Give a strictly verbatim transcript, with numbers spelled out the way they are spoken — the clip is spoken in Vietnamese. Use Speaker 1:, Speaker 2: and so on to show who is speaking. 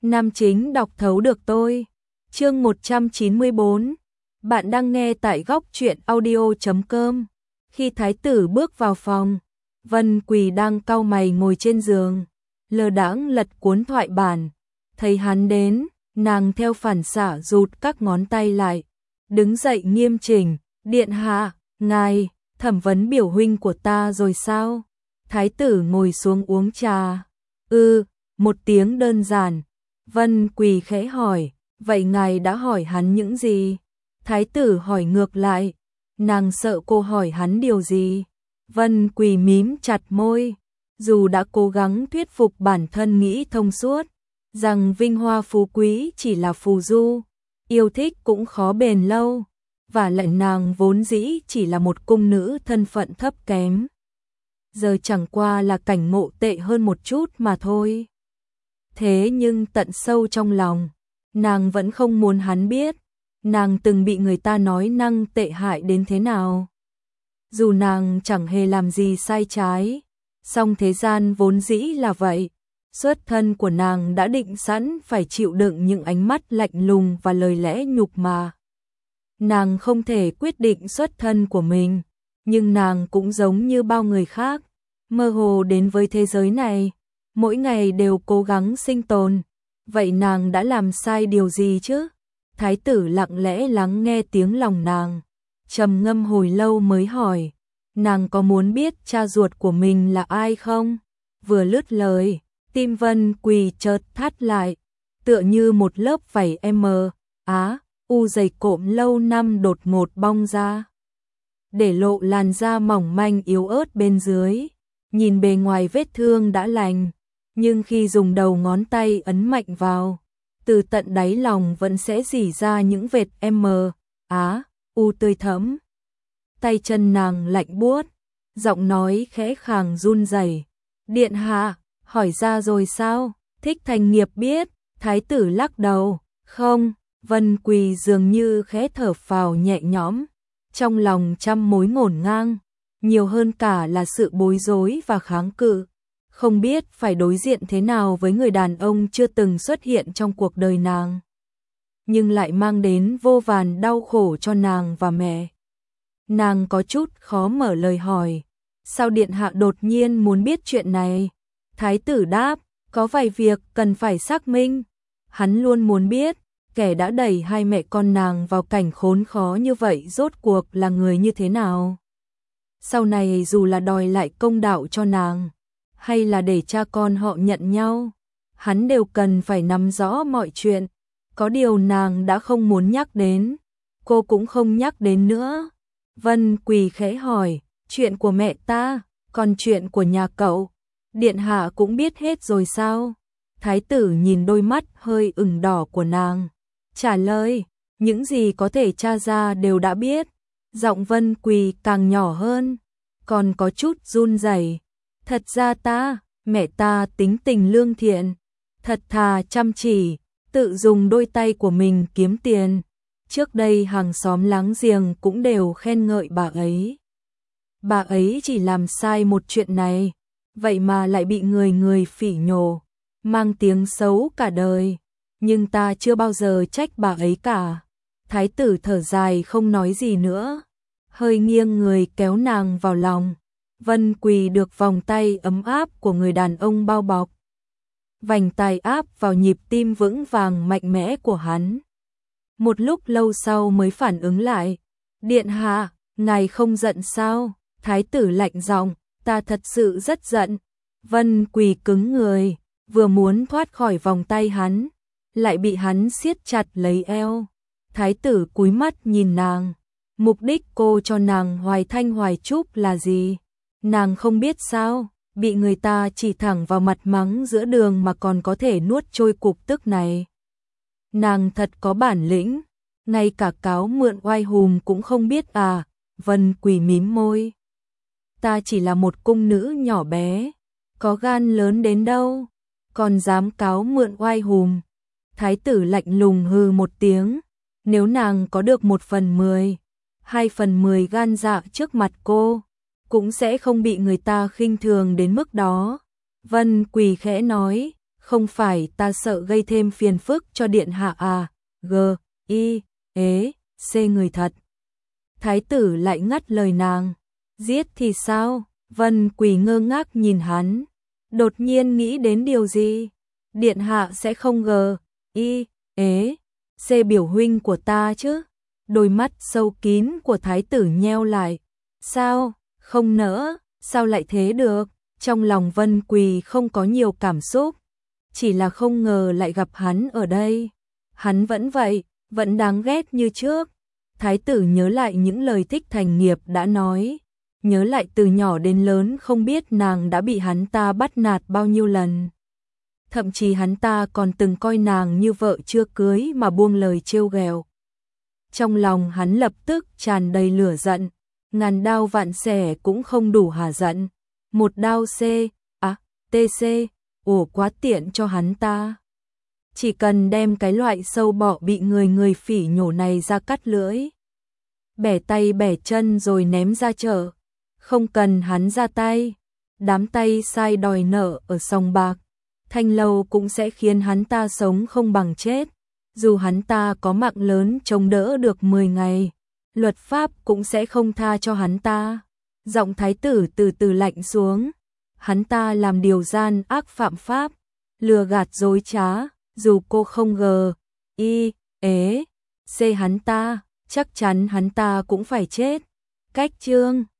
Speaker 1: Nam chính đọc thấu được tôi. Chương một trăm chín mươi bốn. Bạn đang nghe tại góc truyện audio chấm com. Khi thái tử bước vào phòng, Vân Quỳ đang cau mày ngồi trên giường, lơ đãng lật cuốn thoại bản. Thấy hắn đến, nàng theo phản xạ rụt các ngón tay lại, đứng dậy nghiêm chỉnh, điện hạ, ngài, thẩm vấn biểu huynh của ta rồi sao? Thái tử ngồi xuống uống trà. Ư, một tiếng đơn giản. Vân Quỳ khẽ hỏi, vậy ngài đã hỏi hắn những gì? Thái tử hỏi ngược lại, nàng sợ cô hỏi hắn điều gì? Vân Quỳ mím chặt môi, dù đã cố gắng thuyết phục bản thân nghĩ thông suốt, rằng vinh hoa phú quý chỉ là phù du, yêu thích cũng khó bền lâu, và lại nàng vốn dĩ chỉ là một cung nữ thân phận thấp kém. Giờ chẳng qua là cảnh ngộ tệ hơn một chút mà thôi. Thế nhưng tận sâu trong lòng, nàng vẫn không muốn hắn biết, nàng từng bị người ta nói năng tệ hại đến thế nào. Dù nàng chẳng hề làm gì sai trái, song thế gian vốn dĩ là vậy, xuất thân của nàng đã định sẵn phải chịu đựng những ánh mắt lạnh lùng và lời lẽ nhục mạ. Nàng không thể quyết định xuất thân của mình, nhưng nàng cũng giống như bao người khác, mơ hồ đến với thế giới này, mỗi ngày đều cố gắng sinh tồn. Vậy nàng đã làm sai điều gì chứ? Thái tử lặng lẽ lắng nghe tiếng lòng nàng, trầm ngâm hồi lâu mới hỏi, nàng có muốn biết cha ruột của mình là ai không? Vừa lướt lời, tim Vân Quỳ chợt thắt lại, tựa như một lớp vảy M, á, u dày cộm lâu năm đột ngột bong ra, để lộ làn da mỏng manh yếu ớt bên dưới. Nhìn bề ngoài vết thương đã lành, nhưng khi dùng đầu ngón tay ấn mạnh vào, từ tận đáy lòng vẫn sẽ rỉ ra những vệt M, á, u tươi thẫm. Tay chân nàng lạnh buốt, giọng nói khẽ khàng run rẩy. Điện hạ, hỏi ra rồi sao? Thích Thành Nghiệp biết. Thái tử lắc đầu, không. Vân Quỳ dường như khẽ thở phào nhẹ nhõm, trong lòng trăm mối ngổn ngang, nhiều hơn cả là sự bối rối và kháng cự, không biết phải đối diện thế nào với người đàn ông chưa từng xuất hiện trong cuộc đời nàng, nhưng lại mang đến vô vàn đau khổ cho nàng và mẹ. Nàng có chút khó mở lời hỏi, sao điện hạ đột nhiên muốn biết chuyện này? Thái tử đáp, có vài việc cần phải xác minh. Hắn luôn muốn biết, kẻ đã đẩy hai mẹ con nàng vào cảnh khốn khó như vậy rốt cuộc là người như thế nào. Sau này dù là đòi lại công đạo cho nàng, hay là để cha con họ nhận nhau, hắn đều cần phải nắm rõ mọi chuyện. Có điều nàng đã không muốn nhắc đến, cô cũng không nhắc đến nữa. Vân Quỳ khẽ hỏi, chuyện của mẹ ta, còn chuyện của nhà cậu, điện hạ cũng biết hết rồi sao? Thái tử nhìn đôi mắt hơi ửng đỏ của nàng, trả lời, những gì có thể tra ra đều đã biết. Giọng Vân Quỳ càng nhỏ hơn, còn có chút run rẩy. Thật ra ta, mẹ ta tính tình lương thiện, thật thà chăm chỉ, tự dùng đôi tay của mình kiếm tiền. Trước đây hàng xóm láng giềng cũng đều khen ngợi bà ấy. Bà ấy chỉ làm sai một chuyện này, vậy mà lại bị người người phỉ nhổ, mang tiếng xấu cả đời. Nhưng ta chưa bao giờ trách bà ấy cả. Thái tử thở dài không nói gì nữa, hơi nghiêng người kéo nàng vào lòng. Vân Quỳ được vòng tay ấm áp của người đàn ông bao bọc, vành tai áp vào nhịp tim vững vàng mạnh mẽ của hắn. Một lúc lâu sau mới phản ứng lại, điện hạ, ngài không giận sao? Thái tử lạnh giọng, ta thật sự rất giận. Vân Quỳ cứng người, vừa muốn thoát khỏi vòng tay hắn, lại bị hắn siết chặt lấy eo. Thái tử cúi mắt nhìn nàng, mục đích cô cho nàng hoài thanh hoài trúc là gì? Nàng không biết sao, bị người ta chỉ thẳng vào mặt mắng giữa đường mà còn có thể nuốt trôi cục tức này. Nàng thật có bản lĩnh, ngay cả cáo mượn oai hùm cũng không biết à? Vân Quỳ mím môi. Ta chỉ là một cung nữ nhỏ bé, có gan lớn đến đâu, còn dám cáo mượn oai hùm. Thái tử lạnh lùng hừ một tiếng, nếu nàng có được một phần mười, hai phần mười gan dạ trước mặt cô, cũng sẽ không bị người ta khinh thường đến mức đó. Vân Quỳ khẽ nói, không phải ta sợ gây thêm phiền phức cho điện hạ à, g, i, ế, c người thật. Thái tử lại ngắt lời nàng, giết thì sao? Vân Quỳ ngơ ngác nhìn hắn, đột nhiên nghĩ đến điều gì? Điện hạ sẽ không g, i, ế, c biểu huynh của ta chứ? Đôi mắt sâu kín của thái tử nheo lại, sao, không nỡ, sao lại thế được? Trong lòng Vân Quỳ không có nhiều cảm xúc, chỉ là không ngờ lại gặp hắn ở đây. Hắn vẫn vậy, vẫn đáng ghét như trước. Thái tử nhớ lại những lời Thích Thành Nghiệp đã nói, nhớ lại từ nhỏ đến lớn không biết nàng đã bị hắn ta bắt nạt bao nhiêu lần. Thậm chí hắn ta còn từng coi nàng như vợ chưa cưới mà buông lời trêu ghẹo. Trong lòng hắn lập tức tràn đầy lửa giận, ngàn đao vạn xẻ cũng không đủ hả giận. Một đao C, à, tê xê, ổ quá tiện cho hắn ta. Chỉ cần đem cái loại sâu bọ bị người người phỉ nhổ này ra cắt lưỡi, bẻ tay bẻ chân rồi ném ra chợ. Không cần hắn ra tay, đám tay sai đòi nợ ở sòng bạc, Thanh Lâu cũng sẽ khiến hắn ta sống không bằng chết. Dù hắn ta có mạng lớn chống đỡ được mười ngày, luật pháp cũng sẽ không tha cho hắn ta. Giọng thái tử từ từ lạnh xuống, hắn ta làm điều gian ác phạm pháp, lừa gạt dối trá, dù cô không gờ, y, ế, c hắn ta, chắc chắn hắn ta cũng phải chết. Cách chương